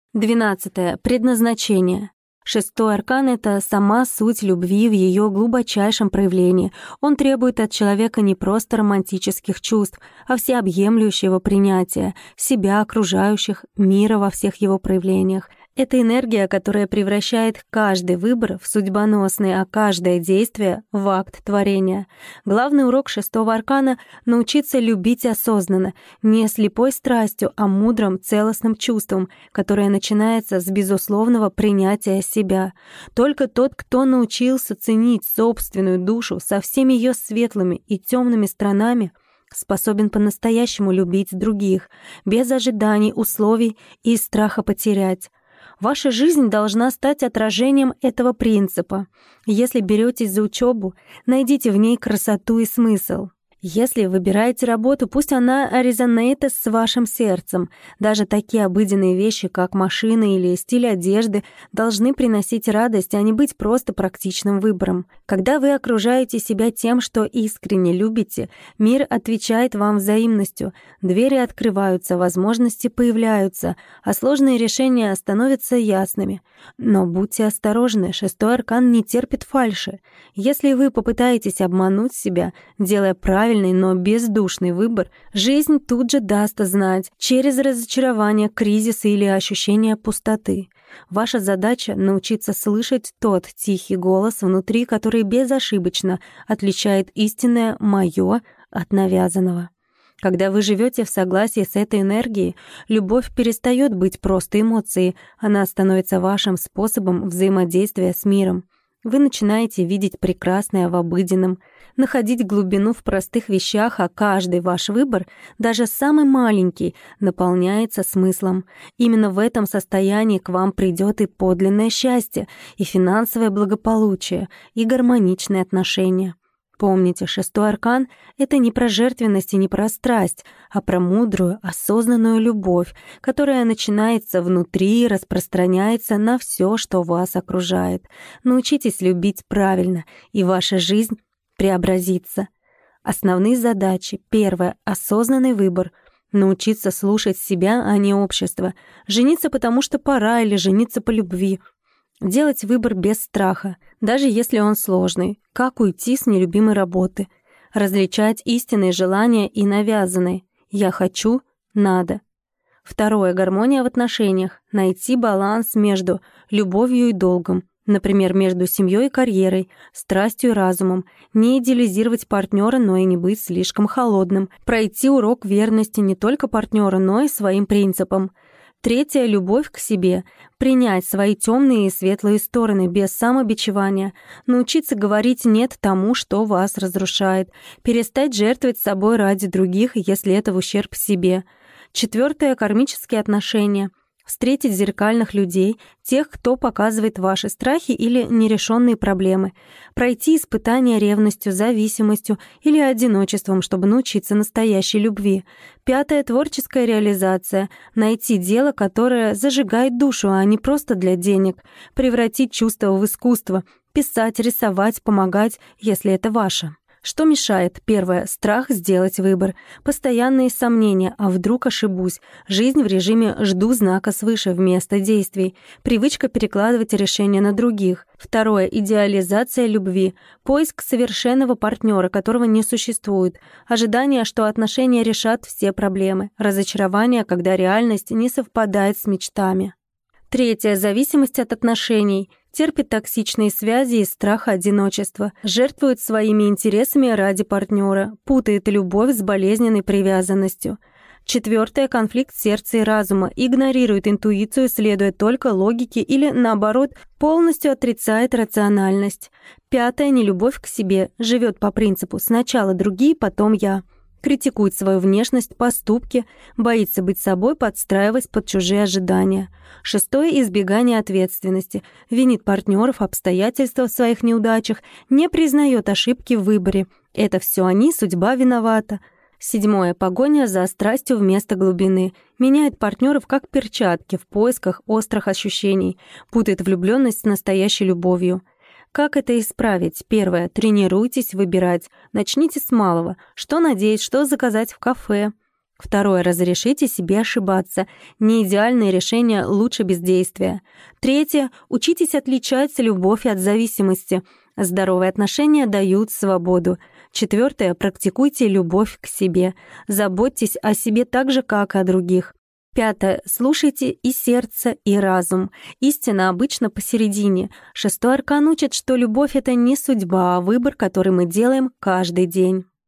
12. Предназначение. Шестой аркан — это сама суть любви в ее глубочайшем проявлении. Он требует от человека не просто романтических чувств, а всеобъемлющего принятия себя, окружающих, мира во всех его проявлениях. Это энергия, которая превращает каждый выбор в судьбоносный, а каждое действие — в акт творения. Главный урок шестого аркана — научиться любить осознанно, не слепой страстью, а мудрым, целостным чувством, которое начинается с безусловного принятия себя. Только тот, кто научился ценить собственную душу со всеми ее светлыми и темными сторонами, способен по-настоящему любить других, без ожиданий, условий и страха потерять. Ваша жизнь должна стать отражением этого принципа. Если беретесь за учебу, найдите в ней красоту и смысл. Если выбираете работу, пусть она резонейтит с вашим сердцем. Даже такие обыденные вещи, как машина или стиль одежды, должны приносить радость, а не быть просто практичным выбором. Когда вы окружаете себя тем, что искренне любите, мир отвечает вам взаимностью, двери открываются, возможности появляются, а сложные решения становятся ясными. Но будьте осторожны, шестой аркан не терпит фальши. Если вы попытаетесь обмануть себя, делая правильный, но бездушный выбор, жизнь тут же даст знать через разочарование, кризисы или ощущение пустоты. Ваша задача — научиться слышать тот тихий голос внутри, который безошибочно отличает истинное «моё» от навязанного. Когда вы живете в согласии с этой энергией, любовь перестает быть просто эмоцией, она становится вашим способом взаимодействия с миром. Вы начинаете видеть прекрасное в обыденном, находить глубину в простых вещах, а каждый ваш выбор, даже самый маленький, наполняется смыслом. Именно в этом состоянии к вам придет и подлинное счастье, и финансовое благополучие, и гармоничные отношения. Помните, шестой аркан — это не про жертвенность и не про страсть, а про мудрую, осознанную любовь, которая начинается внутри и распространяется на все, что вас окружает. Научитесь любить правильно, и ваша жизнь преобразится. Основные задачи. Первое — осознанный выбор. Научиться слушать себя, а не общество. Жениться потому что пора или жениться по любви. Делать выбор без страха, даже если он сложный. Как уйти с нелюбимой работы. Различать истинные желания и навязанные. «Я хочу», «надо». Второе — гармония в отношениях. Найти баланс между любовью и долгом. Например, между семьей и карьерой, страстью и разумом. Не идеализировать партнера, но и не быть слишком холодным. Пройти урок верности не только партнеру, но и своим принципам. Третье — любовь к себе. Принять свои темные и светлые стороны без самобичевания. Научиться говорить «нет» тому, что вас разрушает. Перестать жертвовать собой ради других, если это в ущерб себе. Четвертое — кармические отношения. Встретить зеркальных людей, тех, кто показывает ваши страхи или нерешенные проблемы. Пройти испытания ревностью, зависимостью или одиночеством, чтобы научиться настоящей любви. Пятое — творческая реализация. Найти дело, которое зажигает душу, а не просто для денег. Превратить чувство в искусство. Писать, рисовать, помогать, если это ваше. Что мешает? Первое — страх сделать выбор. Постоянные сомнения, а вдруг ошибусь. Жизнь в режиме «жду знака свыше» вместо действий. Привычка перекладывать решения на других. Второе — идеализация любви. Поиск совершенного партнера, которого не существует. Ожидание, что отношения решат все проблемы. Разочарование, когда реальность не совпадает с мечтами. Третье — зависимость от отношений. Терпит токсичные связи и страх одиночества. Жертвует своими интересами ради партнера. Путает любовь с болезненной привязанностью. Четвертое — конфликт сердца и разума. Игнорирует интуицию, следуя только логике или, наоборот, полностью отрицает рациональность. Пятое — нелюбовь к себе. Живет по принципу «сначала другие, потом я». Критикует свою внешность, поступки, боится быть собой, подстраиваясь под чужие ожидания. Шестое — избегание ответственности. Винит партнеров, обстоятельства в своих неудачах, не признает ошибки в выборе. Это все они, судьба виновата. Седьмое — погоня за страстью вместо глубины. Меняет партнеров как перчатки в поисках острых ощущений. Путает влюбленность с настоящей любовью. Как это исправить? Первое. Тренируйтесь выбирать. Начните с малого. Что надеть, что заказать в кафе. Второе. Разрешите себе ошибаться. Неидеальные решения лучше бездействия. Третье. Учитесь отличать любовь от зависимости. Здоровые отношения дают свободу. Четвертое. Практикуйте любовь к себе. Заботьтесь о себе так же, как и о других. Пятое. Слушайте и сердце, и разум. Истина обычно посередине. Шестой аркан учит, что любовь — это не судьба, а выбор, который мы делаем каждый день.